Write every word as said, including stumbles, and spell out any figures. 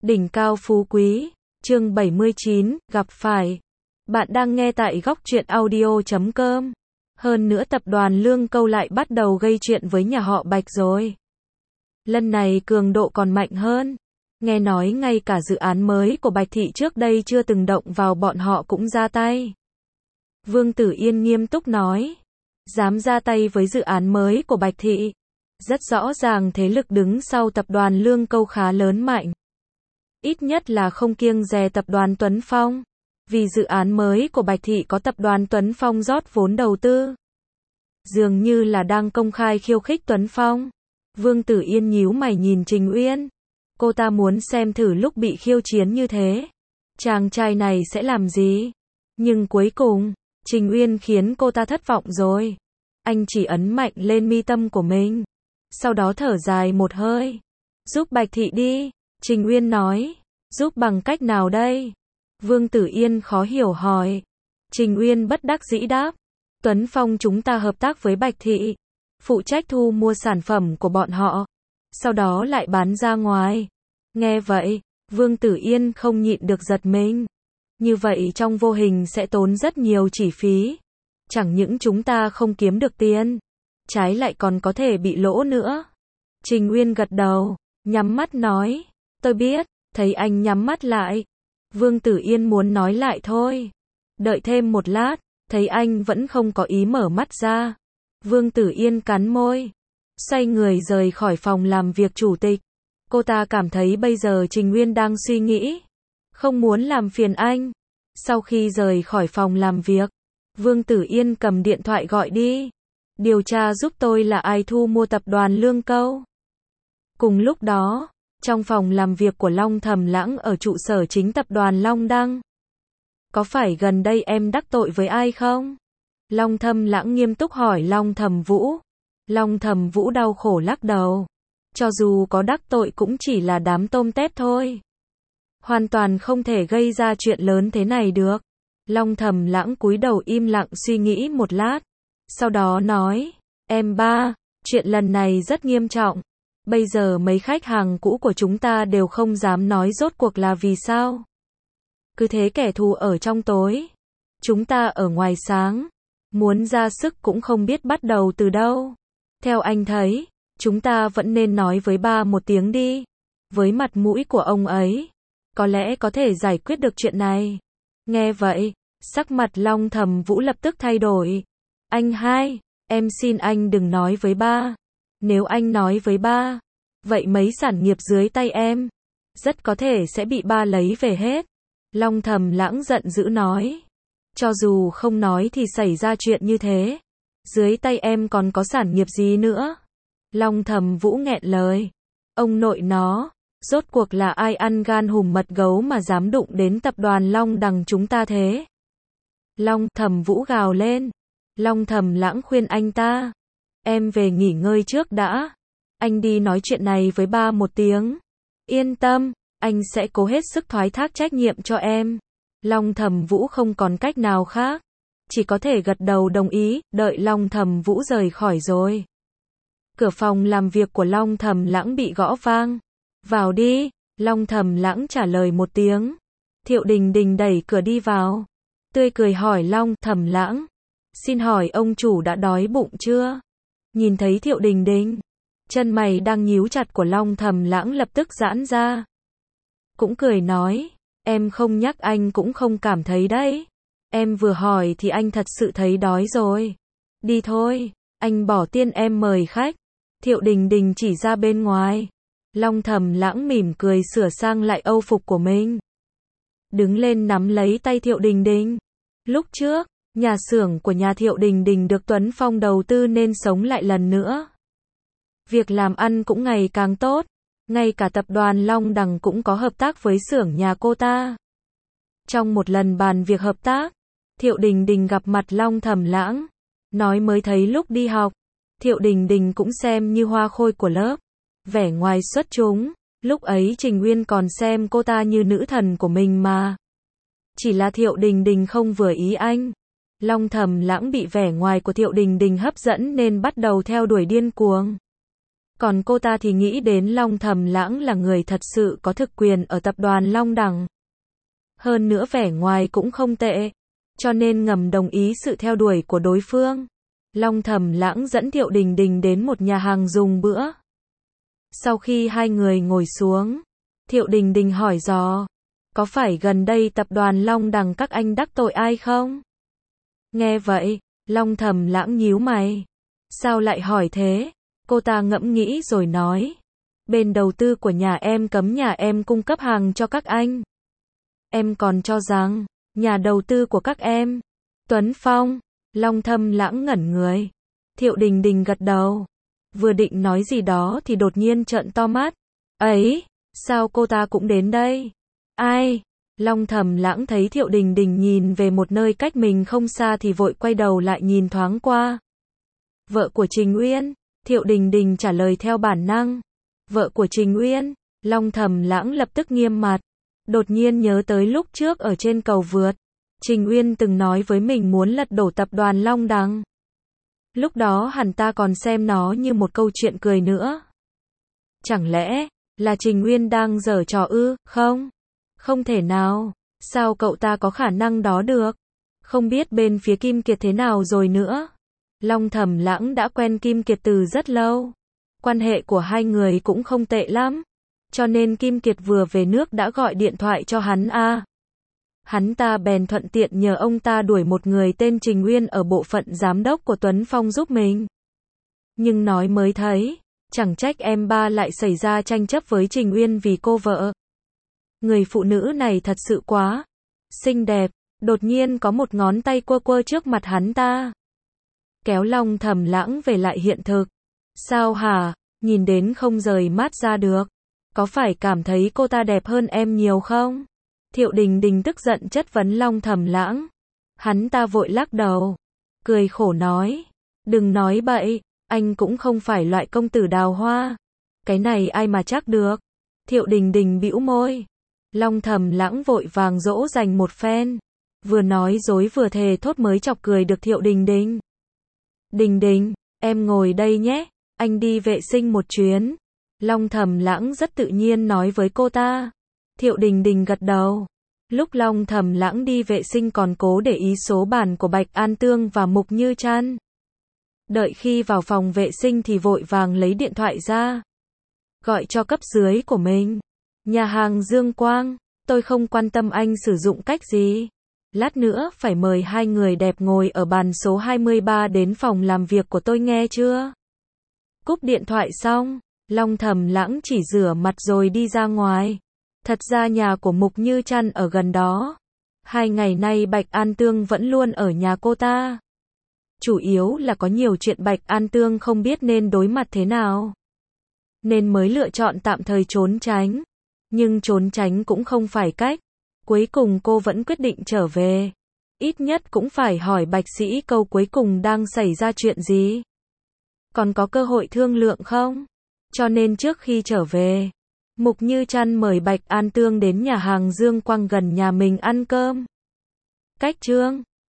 Đỉnh cao phú quý, chương bảy mươi chín, gặp phải. Bạn đang nghe tại góc truyện audio chấm com. Hơn nữa tập đoàn Lương Câu lại bắt đầu gây chuyện với nhà họ Bạch rồi. Lần này cường độ còn mạnh hơn. Nghe nói ngay cả dự án mới của Bạch Thị trước đây chưa từng động vào bọn họ cũng ra tay. Vương Tử Yên nghiêm túc nói. Dám ra tay với dự án mới của Bạch Thị. Rất rõ ràng thế lực đứng sau tập đoàn Lương Câu khá lớn mạnh. Ít nhất là không kiêng dè tập đoàn Tuấn Phong. Vì dự án mới của Bạch Thị có tập đoàn Tuấn Phong rót vốn đầu tư. Dường như là đang công khai khiêu khích Tuấn Phong. Vương Tử Yên nhíu mày nhìn Trình Uyên. Cô ta muốn xem thử lúc bị khiêu chiến như thế. Chàng trai này sẽ làm gì? Nhưng cuối cùng, Trình Uyên khiến cô ta thất vọng rồi. Anh chỉ ấn mạnh lên mi tâm của mình. Sau đó thở dài một hơi. Giúp Bạch Thị đi. Trình Uyên nói. Giúp bằng cách nào đây? Vương Tử Yên khó hiểu hỏi. Trình Uyên bất đắc dĩ đáp. Tuấn Phong chúng ta hợp tác với Bạch Thị. Phụ trách thu mua sản phẩm của bọn họ. Sau đó lại bán ra ngoài. Nghe vậy, Vương Tử Yên không nhịn được giật mình. Như vậy trong vô hình sẽ tốn rất nhiều chi phí. Chẳng những chúng ta không kiếm được tiền, trái lại còn có thể bị lỗ nữa. Trình Uyên gật đầu, nhắm mắt nói. Tôi biết, thấy anh nhắm mắt lại. Vương Tử Yên muốn nói lại thôi. Đợi thêm một lát, thấy anh vẫn không có ý mở mắt ra. Vương Tử Yên cắn môi. Xoay người rời khỏi phòng làm việc chủ tịch. Cô ta cảm thấy bây giờ Trình Uyên đang suy nghĩ. Không muốn làm phiền anh. Sau khi rời khỏi phòng làm việc, Vương Tử Yên cầm điện thoại gọi đi. Điều tra giúp tôi là ai thu mua tập đoàn Lương Câu. Cùng lúc đó, trong phòng làm việc của Long Thầm Lãng ở trụ sở chính tập đoàn Long Đăng. Có phải gần đây em đắc tội với ai không? Long Thầm Lãng nghiêm túc hỏi Long Thầm Vũ. Long Thầm Vũ đau khổ lắc đầu. Cho dù có đắc tội cũng chỉ là đám tôm tép thôi. Hoàn toàn không thể gây ra chuyện lớn thế này được. Long Thầm Lãng cúi đầu im lặng suy nghĩ một lát. Sau đó nói, em ba, chuyện lần này rất nghiêm trọng. Bây giờ mấy khách hàng cũ của chúng ta đều không dám nói rốt cuộc là vì sao. Cứ thế kẻ thù ở trong tối. Chúng ta ở ngoài sáng. Muốn ra sức cũng không biết bắt đầu từ đâu. Theo anh thấy, chúng ta vẫn nên nói với ba một tiếng đi. Với mặt mũi của ông ấy, có lẽ có thể giải quyết được chuyện này. Nghe vậy, sắc mặt Long Thầm Vũ lập tức thay đổi. Anh hai, em xin anh đừng nói với ba. Nếu anh nói với ba, vậy mấy sản nghiệp dưới tay em, rất có thể sẽ bị ba lấy về hết. Long Thầm Lãng giận dữ nói. Cho dù không nói thì xảy ra chuyện như thế. Dưới tay em còn có sản nghiệp gì nữa? Long Thầm Vũ nghẹn lời. Ông nội nó, rốt cuộc là ai ăn gan hùm mật gấu mà dám đụng đến tập đoàn Long Đằng chúng ta thế? Long Thầm Vũ gào lên. Long Thầm Lãng khuyên anh ta. Em về nghỉ ngơi trước đã. Anh đi nói chuyện này với ba một tiếng. Yên tâm, anh sẽ cố hết sức thoái thác trách nhiệm cho em. Long Thầm Vũ không còn cách nào khác. Chỉ có thể gật đầu đồng ý, đợi Long Thầm Vũ rời khỏi rồi. Cửa phòng làm việc của Long Thầm Lãng bị gõ vang. Vào đi, Long Thầm Lãng trả lời một tiếng. Thiệu Đình Đình đẩy cửa đi vào. Tươi cười hỏi Long Thầm Lãng. Xin hỏi ông chủ đã đói bụng chưa? Nhìn thấy Thiệu Đình Đình, chân mày đang nhíu chặt của Long Thầm Lãng lập tức giãn ra. Cũng cười nói, em không nhắc anh cũng không cảm thấy đấy. Em vừa hỏi thì anh thật sự thấy đói rồi. Đi thôi, anh bỏ tiền em mời khách. Thiệu Đình Đình chỉ ra bên ngoài. Long Thầm Lãng mỉm cười sửa sang lại âu phục của mình. Đứng lên nắm lấy tay Thiệu Đình Đình. Lúc trước, nhà xưởng của nhà Thiệu Đình Đình được Tuấn Phong đầu tư nên sống lại lần nữa. Việc làm ăn cũng ngày càng tốt. Ngay cả tập đoàn Long Đằng cũng có hợp tác với xưởng nhà cô ta. Trong một lần bàn việc hợp tác, Thiệu Đình Đình gặp mặt Long Thầm Lãng. Nói mới thấy lúc đi học, Thiệu Đình Đình cũng xem như hoa khôi của lớp. Vẻ ngoài xuất chúng, lúc ấy Trình Uyên còn xem cô ta như nữ thần của mình mà. Chỉ là Thiệu Đình Đình không vừa ý anh. Long Thầm Lãng bị vẻ ngoài của Thiệu Đình Đình hấp dẫn nên bắt đầu theo đuổi điên cuồng. Còn cô ta thì nghĩ đến Long Thầm Lãng là người thật sự có thực quyền ở tập đoàn Long Đằng. Hơn nữa vẻ ngoài cũng không tệ, cho nên ngầm đồng ý sự theo đuổi của đối phương. Long Thầm Lãng dẫn Thiệu Đình Đình đến một nhà hàng dùng bữa. Sau khi hai người ngồi xuống, Thiệu Đình Đình hỏi dò, có phải gần đây tập đoàn Long Đằng các anh đắc tội ai không? Nghe vậy, Long Thầm Lãng nhíu mày. Sao lại hỏi thế? Cô ta ngẫm nghĩ rồi nói, bên đầu tư của nhà em cấm nhà em cung cấp hàng cho các anh. Em còn cho rằng, nhà đầu tư của các em, Tuấn Phong. Long Thầm Lãng ngẩn người. Thiệu Đình Đình gật đầu. Vừa định nói gì đó thì đột nhiên trợn to mắt. Ấy, sao cô ta cũng đến đây? Ai? Long Thầm Lãng thấy Thiệu Đình Đình nhìn về một nơi cách mình không xa thì vội quay đầu lại nhìn thoáng qua. Vợ của Trình Uyên. Thiệu Đình Đình trả lời theo bản năng. Vợ của Trình Uyên. Long Thầm Lãng lập tức nghiêm mặt. Đột nhiên nhớ tới lúc trước ở trên cầu vượt. Trình Uyên từng nói với mình muốn lật đổ tập đoàn Long Đằng. Lúc đó hẳn ta còn xem nó như một câu chuyện cười nữa. Chẳng lẽ là Trình Uyên đang giở trò ư? Không. Không thể nào. Sao cậu ta có khả năng đó được? Không biết bên phía Kim Kiệt thế nào rồi nữa. Long Thầm Lãng đã quen Kim Kiệt từ rất lâu. Quan hệ của hai người cũng không tệ lắm. Cho nên Kim Kiệt vừa về nước đã gọi điện thoại cho hắn a. À. Hắn ta bèn thuận tiện nhờ ông ta đuổi một người tên Trình Uyên ở bộ phận giám đốc của Tuấn Phong giúp mình. Nhưng nói mới thấy, chẳng trách em ba lại xảy ra tranh chấp với Trình Uyên vì cô vợ. Người phụ nữ này thật sự quá xinh đẹp, đột nhiên có một ngón tay quơ quơ trước mặt hắn ta. Kéo Long Thầm Lãng về lại hiện thực. Sao hả, nhìn đến không rời mắt ra được. Có phải cảm thấy cô ta đẹp hơn em nhiều không? Thiệu Đình Đình tức giận chất vấn Long Thầm Lãng. Hắn ta vội lắc đầu. Cười khổ nói. Đừng nói bậy, anh cũng không phải loại công tử đào hoa. Cái này ai mà chắc được. Thiệu Đình Đình bĩu môi. Long Thầm Lãng vội vàng dỗ dành một phen. Vừa nói dối vừa thề thốt mới chọc cười được Thiệu Đình Đình. Đình Đình, em ngồi đây nhé, anh đi vệ sinh một chuyến. Long Thầm Lãng rất tự nhiên nói với cô ta. Thiệu Đình Đình gật đầu. Lúc Long Thầm Lãng đi vệ sinh còn cố để ý số bàn của Bạch An Tương và Mục Như Trăn. Đợi khi vào phòng vệ sinh thì vội vàng lấy điện thoại ra. Gọi cho cấp dưới của mình. Nhà hàng Dương Quang, tôi không quan tâm anh sử dụng cách gì. Lát nữa phải mời hai người đẹp ngồi ở bàn số hai mươi ba đến phòng làm việc của tôi nghe chưa? Cúp điện thoại xong, Long Thầm Lãng chỉ rửa mặt rồi đi ra ngoài. Thật ra nhà của Mục Như Trăn ở gần đó. Hai ngày nay Bạch An Tương vẫn luôn ở nhà cô ta. Chủ yếu là có nhiều chuyện Bạch An Tương không biết nên đối mặt thế nào. Nên mới lựa chọn tạm thời trốn tránh. Nhưng trốn tránh cũng không phải cách. Cuối cùng cô vẫn quyết định trở về. Ít nhất cũng phải hỏi Bạch Sĩ câu cuối cùng đang xảy ra chuyện gì. Còn có cơ hội thương lượng không? Cho nên trước khi trở về, Mục Như Trăn mời Bạch An Tương đến nhà hàng Dương Quang gần nhà mình ăn cơm. Cách chương